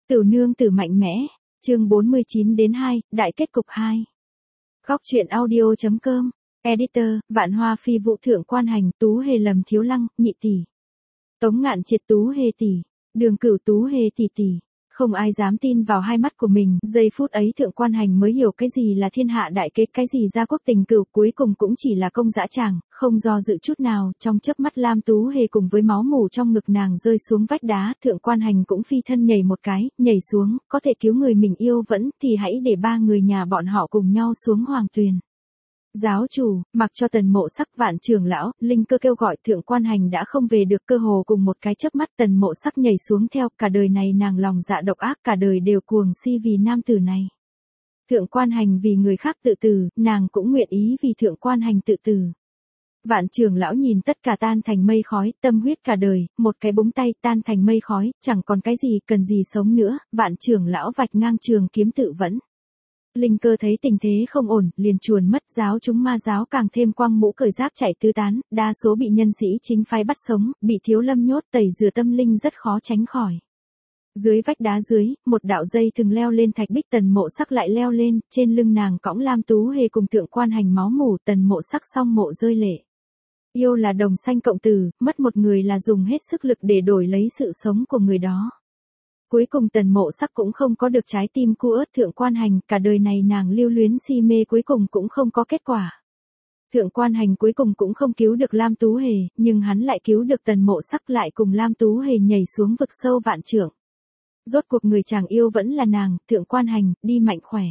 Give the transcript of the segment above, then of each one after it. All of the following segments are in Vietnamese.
Tửu nương tử mạnh mẽ, chương 49-2, đại kết cục 2. Góc truyện audio.com, editor, Vạn Hoa Phi Vũ Thượng Quan Hành, Tú Hề Lầm Thiếu Lăng, Nhị tỷ. Tống Ngạn Triệt Tú Hề tỷ, Đường Cửu Tú Hề tỷ tỷ. Không ai dám tin vào hai mắt của mình, giây phút ấy Thượng Quan Hành mới hiểu cái gì là thiên hạ đại kế, cái gì gia quốc tình cửu, cuối cùng cũng chỉ là công dã tràng, không do dự chút nào, trong chớp mắt Lam Tú Hề cùng với máu mủ trong ngực nàng rơi xuống vách đá, Thượng Quan Hành cũng phi thân nhảy một cái, nhảy xuống, có thể cứu người mình yêu vẫn, thì hãy để ba người nhà bọn họ cùng nhau xuống Hoàng Tuyền. Giáo chủ, mặc cho Tần Mộ Sắc, Vạn trưởng lão, Linh Cơ kêu gọi, Thượng Quan Hành đã không về được, cơ hồ cùng một cái chớp mắt Tần Mộ Sắc nhảy xuống theo, cả đời này nàng lòng dạ độc ác, cả đời đều cuồng si vì nam tử này. Thượng Quan Hành vì người khác tự tử, nàng cũng nguyện ý vì Thượng Quan Hành tự tử. Vạn trưởng lão nhìn tất cả tan thành mây khói, tâm huyết cả đời, một cái búng tay tan thành mây khói, chẳng còn cái gì cần gì sống nữa, Vạn trưởng lão vạch ngang trường kiếm tự vẫn. Linh Cơ thấy tình thế không ổn, liền chuồn mất, giáo chúng ma giáo càng thêm quăng mũ cởi giáp chạy tứ tán, đa số bị nhân sĩ chính phái bắt sống, bị Thiếu Lâm nhốt tẩy rửa tâm linh rất khó tránh khỏi. Dưới vách đá dưới, một đạo dây thừng leo lên thạch bích, Tần Mộ Sắc lại leo lên, trên lưng nàng cõng Lam Tú Hề cùng Thượng Quan Hành máu mủ, Tần Mộ Sắc song mộ rơi lệ. Yêu là đồng sanh cộng tử, mất một người là dùng hết sức lực để đổi lấy sự sống của người đó. Cuối cùng Tần Mộ Sắc cũng không có được trái tim cu ớt Thượng Quan Hành, cả đời này nàng lưu luyến si mê cuối cùng cũng không có kết quả. Thượng Quan Hành cuối cùng cũng không cứu được Lam Tú Hề, nhưng hắn lại cứu được Tần Mộ Sắc, lại cùng Lam Tú Hề nhảy xuống vực sâu vạn trượng. Rốt cuộc người chàng yêu vẫn là nàng, Thượng Quan Hành, đi mạnh khỏe.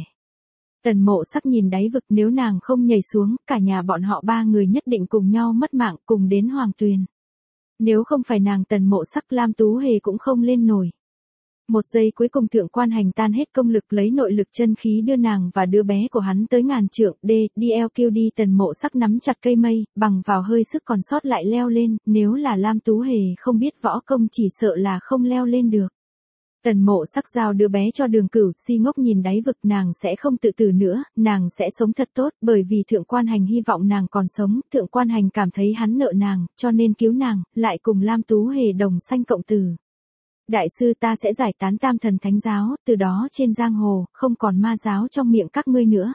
Tần Mộ Sắc nhìn đáy vực, nếu nàng không nhảy xuống, cả nhà bọn họ ba người nhất định cùng nhau mất mạng, cùng đến Hoàng Tuyền. Nếu không phải nàng Tần Mộ Sắc, Lam Tú Hề cũng không lên nổi. Một giây cuối cùng Thượng Quan Hành tan hết công lực, lấy nội lực chân khí đưa nàng và đứa bé của hắn tới ngàn trượng, DLQ đi. Tần Mộ Sắc nắm chặt cây mây, bằng vào hơi sức còn sót lại leo lên, nếu là Lam Tú Hề không biết võ công chỉ sợ là không leo lên được. Tần Mộ Sắc giao đứa bé cho Đường Cửu, si ngốc nhìn đáy vực, nàng sẽ không tự tử nữa, nàng sẽ sống thật tốt, bởi vì Thượng Quan Hành hy vọng nàng còn sống, Thượng Quan Hành cảm thấy hắn nợ nàng, cho nên cứu nàng, lại cùng Lam Tú Hề đồng sanh cộng tử. Đại sư, ta sẽ giải tán Tam Thần Thánh giáo, từ đó trên giang hồ, không còn ma giáo trong miệng các ngươi nữa.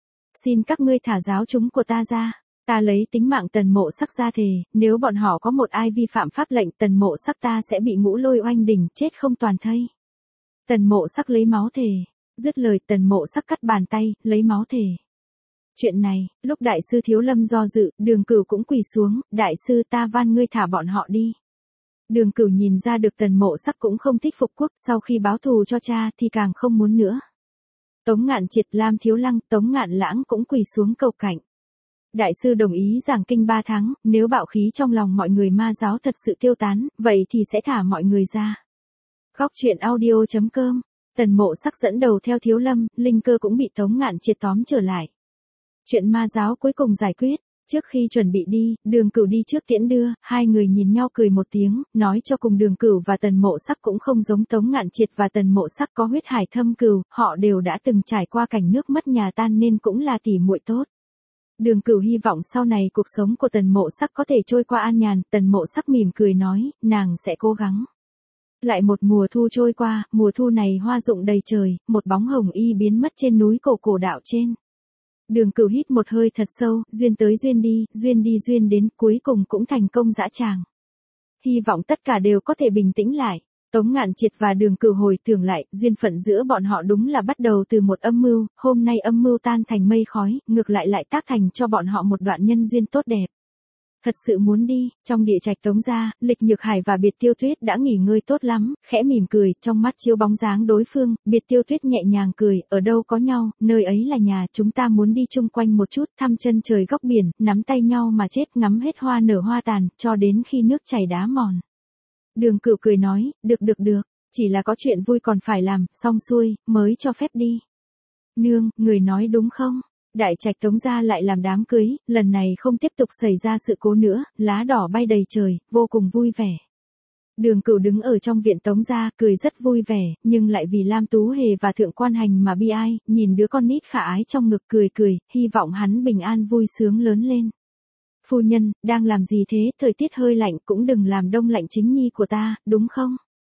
Xin các ngươi thả giáo chúng của ta ra. Ta lấy tính mạng Tần Mộ Sắc ra thề, nếu bọn họ có một ai vi phạm pháp lệnh, Tần Mộ Sắc ta sẽ bị Ngũ Lôi oanh đỉnh, chết không toàn thây. Tần Mộ Sắc lấy máu thề. Dứt lời, Tần Mộ Sắc cắt bàn tay, lấy máu thề. Chuyện này, lúc đại sư Thiếu Lâm do dự, Đường Cửu cũng quỳ xuống, đại sư, ta van ngươi thả bọn họ đi. Đường Cửu nhìn ra được Tần Mộ Sắc cũng không thích phục quốc, sau khi báo thù cho cha thì càng không muốn nữa. Tống Ngạn Triệt, Lam Thiếu Lăng, Tống Ngạn Lãng cũng quỳ xuống cầu cảnh. Đại sư đồng ý giảng kinh 3 tháng, nếu bạo khí trong lòng mọi người ma giáo thật sự tiêu tán, vậy thì sẽ thả mọi người ra. Góc truyện audio.com, Tần Mộ Sắc dẫn đầu theo Thiếu Lâm, Linh Cơ cũng bị Tống Ngạn Triệt tóm trở lại. Chuyện ma giáo cuối cùng giải quyết. Trước khi chuẩn bị đi, Đường Cửu đi trước tiễn đưa, hai người nhìn nhau cười một tiếng, nói cho cùng Đường Cửu và Tần Mộ Sắc cũng không giống Tống Ngạn Triệt và Tần Mộ Sắc có huyết hải thâm cừu, họ đều đã từng trải qua cảnh nước mất nhà tan nên cũng là tỉ muội tốt. Đường Cửu hy vọng sau này cuộc sống của Tần Mộ Sắc có thể trôi qua an nhàn, Tần Mộ Sắc mỉm cười nói, nàng sẽ cố gắng. Lại một mùa thu trôi qua, mùa thu này hoa rụng đầy trời, một bóng hồng y biến mất trên núi cổ đạo trên. Đường Cửu hít một hơi thật sâu, duyên tới duyên đi duyên đến, cuối cùng cũng thành công dã tràng. Hy vọng tất cả đều có thể bình tĩnh lại. Tống Ngạn Triệt và Đường Cửu hồi tưởng lại, duyên phận giữa bọn họ đúng là bắt đầu từ một âm mưu, hôm nay âm mưu tan thành mây khói, ngược lại tác thành cho bọn họ một đoạn nhân duyên tốt đẹp. Thật sự muốn đi, trong địa trạch Tống gia, Lịch Nhược Hải và Biệt Tiêu Tuyết đã nghỉ ngơi tốt lắm, khẽ mỉm cười, trong mắt chiếu bóng dáng đối phương, Biệt Tiêu Tuyết nhẹ nhàng cười, ở đâu có nhau, nơi ấy là nhà, chúng ta muốn đi chung quanh một chút, thăm chân trời góc biển, nắm tay nhau mà chết, ngắm hết hoa nở hoa tàn, cho đến khi nước chảy đá mòn. Đường Cửu cười nói, được, chỉ là có chuyện vui còn phải làm, xong xuôi, mới cho phép đi. Nương, người nói đúng không? Đại trạch Tống gia lại làm đám cưới, lần này không tiếp tục xảy ra sự cố nữa, lá đỏ bay đầy trời, vô cùng vui vẻ. Đường Cửu đứng ở trong viện Tống gia, cười rất vui vẻ, nhưng lại vì Lam Tú Hề và Thượng Quan Hành mà bi ai, nhìn đứa con nít khả ái trong ngực cười, hy vọng hắn bình an vui sướng lớn lên. Phu nhân, đang làm gì thế, thời tiết hơi lạnh cũng đừng làm đông lạnh chính nhi của ta, đúng không?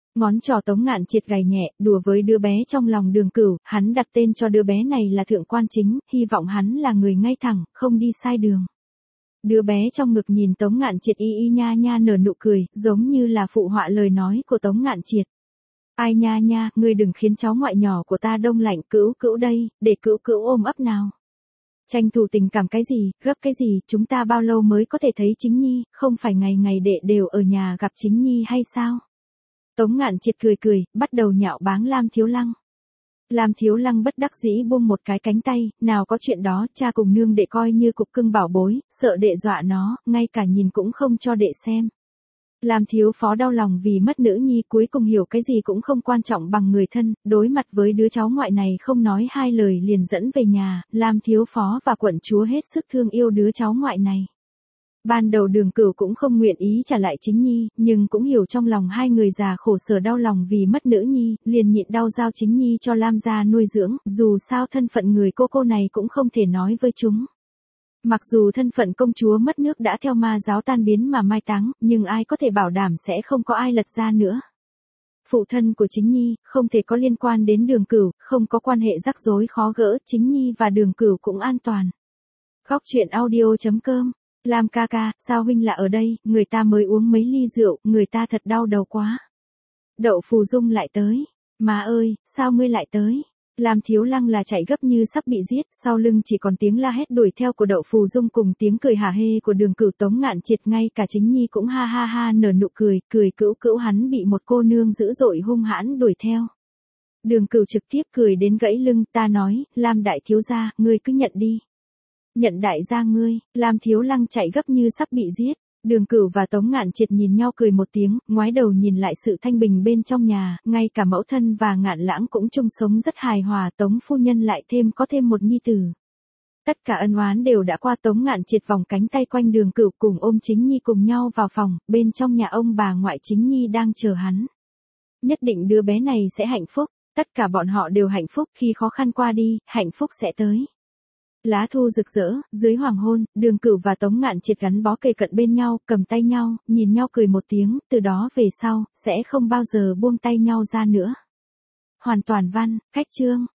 Ngón trỏ Tống Ngạn Triệt gảy nhẹ, đùa với đứa bé trong lòng Đường Cửu, hắn đặt tên cho đứa bé này là Thượng Quan Chính, hy vọng hắn là người ngay thẳng, không đi sai đường. Đứa bé trong ngực nhìn Tống Ngạn Triệt y y nha nha nở nụ cười, giống như là phụ họa lời nói của Tống Ngạn Triệt. Ai nha nha, ngươi đừng khiến cháu ngoại nhỏ của ta đông lạnh, Cửu Cửu đây, để Cửu Cửu ôm ấp nào. Tranh thủ tình cảm cái gì, gấp cái gì, chúng ta bao lâu mới có thể thấy Chính Nhi, không phải ngày ngày đệ đều ở nhà gặp Chính Nhi hay sao? Tống Ngạn Triệt cười cười, bắt đầu nhạo báng Lam Thiếu Lăng. Lam Thiếu Lăng bất đắc dĩ buông một cái cánh tay, nào có chuyện đó, cha cùng nương đệ coi như cục cưng bảo bối, sợ đệ dọa nó, ngay cả nhìn cũng không cho đệ xem. Lam Thiếu Phó đau lòng vì mất nữ nhi, cuối cùng hiểu cái gì cũng không quan trọng bằng người thân, đối mặt với đứa cháu ngoại này không nói hai lời liền dẫn về nhà, Lam Thiếu Phó và quận chúa hết sức thương yêu đứa cháu ngoại này. Ban đầu Đường Cửu cũng không nguyện ý trả lại Chính Nhi, nhưng cũng hiểu trong lòng hai người già khổ sở đau lòng vì mất nữ nhi, liền nhịn đau giao Chính Nhi cho Lam gia nuôi dưỡng, dù sao thân phận người cô này cũng không thể nói với chúng. Mặc dù thân phận công chúa mất nước đã theo ma giáo tan biến mà mai táng, nhưng ai có thể bảo đảm sẽ không có ai lật ra nữa. Phụ thân của Chính Nhi, không thể có liên quan đến Đường Cửu, không có quan hệ rắc rối khó gỡ, Chính Nhi và Đường Cửu cũng an toàn. Góc truyện audio.com. Lam ca ca, sao huynh là ở đây, người ta mới uống mấy ly rượu, người ta thật đau đầu quá. Đậu Phù Dung lại tới. Má ơi, sao ngươi lại tới? Lam Thiếu Lăng là chạy gấp như sắp bị giết, sau lưng chỉ còn tiếng la hét đuổi theo của Đậu Phù Dung cùng tiếng cười hả hê của Đường Cửu. Tống Ngạn Triệt ngay cả Chính Nhi cũng ha ha ha nở nụ cười, cười Cửu Cửu hắn bị một cô nương dữ dội hung hãn đuổi theo. Đường Cửu trực tiếp cười đến gãy lưng, ta nói, Lam đại thiếu gia, ngươi cứ nhận đi. Nhận đại gia ngươi, Lam Thiếu Lăng chạy gấp như sắp bị giết. Đường Cửu và Tống Ngạn Triệt nhìn nhau cười một tiếng, ngoái đầu nhìn lại sự thanh bình bên trong nhà, ngay cả mẫu thân và Ngạn Lãng cũng chung sống rất hài hòa, Tống phu nhân lại có thêm một nhi tử. Tất cả ân oán đều đã qua. Tống Ngạn Triệt vòng cánh tay quanh Đường Cửu cùng ôm Chính Nhi cùng nhau vào phòng, bên trong nhà ông bà ngoại Chính Nhi đang chờ hắn. Nhất định đứa bé này sẽ hạnh phúc, tất cả bọn họ đều hạnh phúc, khi khó khăn qua đi, hạnh phúc sẽ tới. Lá thu rực rỡ, dưới hoàng hôn, Đường Cửu và Tống Ngạn Triệt gắn bó kề cận bên nhau, cầm tay nhau, nhìn nhau cười một tiếng, từ đó về sau, sẽ không bao giờ buông tay nhau ra nữa. Hoàn toàn văn, khách chương.